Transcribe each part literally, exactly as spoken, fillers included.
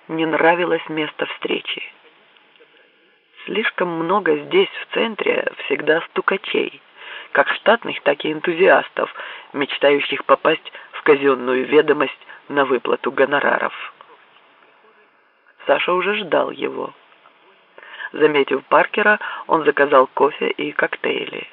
не нравилось место встречи. Слишком много здесь, в центре, всегда стукачей, как штатных, так и энтузиастов, мечтающих попасть в казенную ведомость на выплату гонораров. Саша уже ждал его. Заметив Паркера, он заказал кофе и коктейли.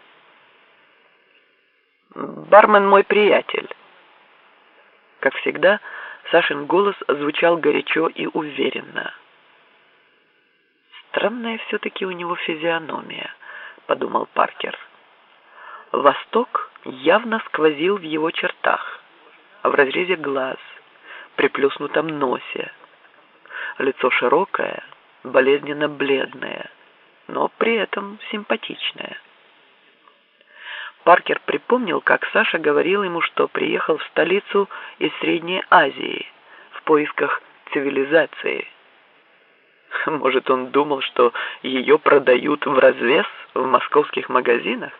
«Бармен мой приятель». Как всегда, Сашин голос звучал горячо и уверенно. «Странная все-таки у него физиономия», — подумал Паркер. Восток явно сквозил в его чертах, в разрезе глаз, приплюснутом носе. Лицо широкое, болезненно бледное, но при этом симпатичное. Паркер припомнил, как Саша говорил ему, что приехал в столицу из Средней Азии в поисках цивилизации. Может, он думал, что ее продают вразвес в московских магазинах?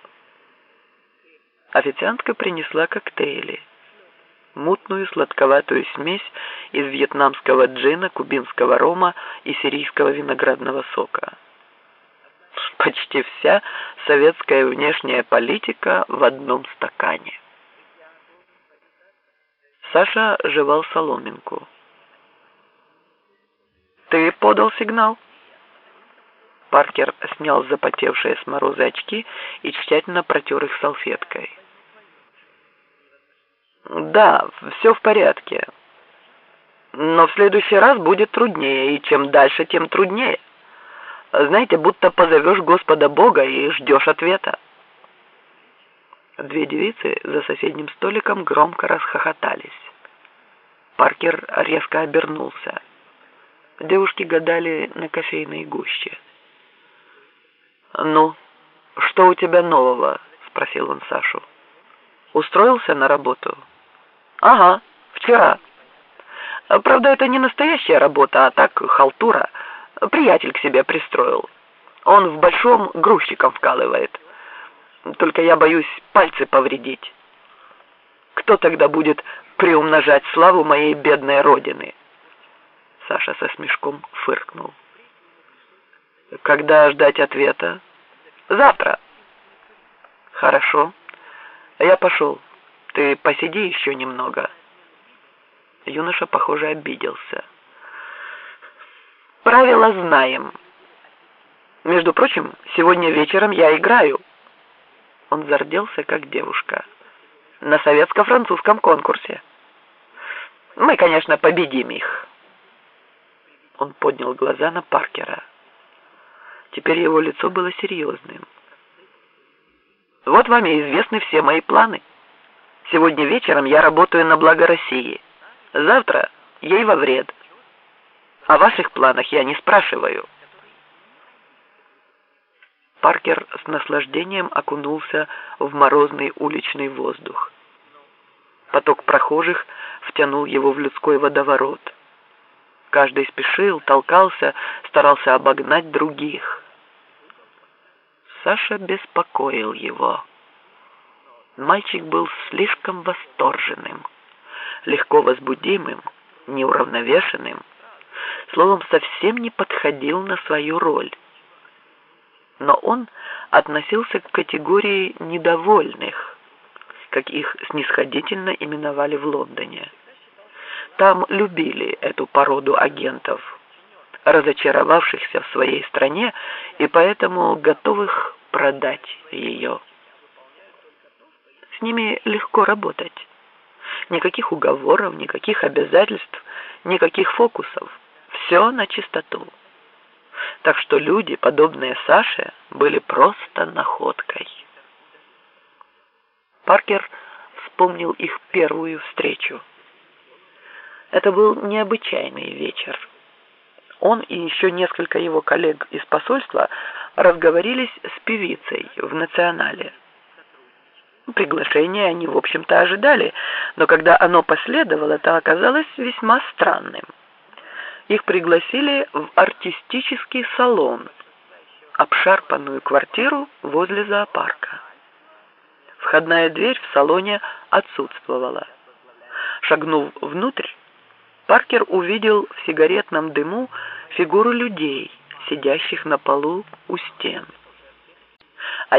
Официантка принесла коктейли. Мутную сладковатую смесь из вьетнамского джина, кубинского рома и сирийского виноградного сока. Почти вся советская внешняя политика в одном стакане. Саша жевал соломинку. «Ты подал сигнал?» Паркер снял запотевшие с мороза очки и тщательно протер их салфеткой. «Да, все в порядке. Но в следующий раз будет труднее, и чем дальше, тем труднее. Знаете, будто позовешь Господа Бога и ждешь ответа». Две девицы за соседним столиком громко расхохотались. Паркер резко обернулся. Девушки гадали на кофейной гуще. «Ну, что у тебя нового?» — спросил он Сашу. «Устроился на работу?» «Ага, вчера. Правда, это не настоящая работа, а так халтура. Приятель к себе пристроил. Он в большом грузчиком вкалывает. Только я боюсь пальцы повредить. Кто тогда будет приумножать славу моей бедной родины?» Саша со смешком фыркнул. «Когда ждать ответа?» «Завтра». «Хорошо. Я пошел. Ты посиди еще немного». Юноша, похоже, обиделся. «Правила знаем. Между прочим, сегодня вечером я играю». Он зарделся, как девушка. «На советско-французском конкурсе. Мы, конечно, победим их». Он поднял глаза на Паркера. Теперь его лицо было серьезным. «Вот вам и известны все мои планы. Сегодня вечером я работаю на благо России. Завтра ей во вред. О ваших планах я не спрашиваю». Паркер с наслаждением окунулся в морозный уличный воздух. Поток прохожих втянул его в людской водоворот. Каждый спешил, толкался, старался обогнать других. Саша беспокоил его. Мальчик был слишком восторженным, легко возбудимым, неуравновешенным, словом, совсем не подходил на свою роль. Но он относился к категории недовольных, как их снисходительно именовали в Лондоне. Там любили эту породу агентов, разочаровавшихся в своей стране и поэтому готовых продать ее. С ними легко работать. Никаких уговоров, никаких обязательств, никаких фокусов. Все на чистоту. Так что люди, подобные Саше, были просто находкой. Паркер вспомнил их первую встречу. Это был необычайный вечер. Он и еще несколько его коллег из посольства разговорились с певицей в «Национале». Приглашение они, в общем-то, ожидали, но когда оно последовало, то оказалось весьма странным. Их пригласили в артистический салон, обшарпанную квартиру возле зоопарка. Входная дверь в салоне отсутствовала. Шагнув внутрь, Паркер увидел в сигаретном дыму фигуры людей, сидящих на полу у стен.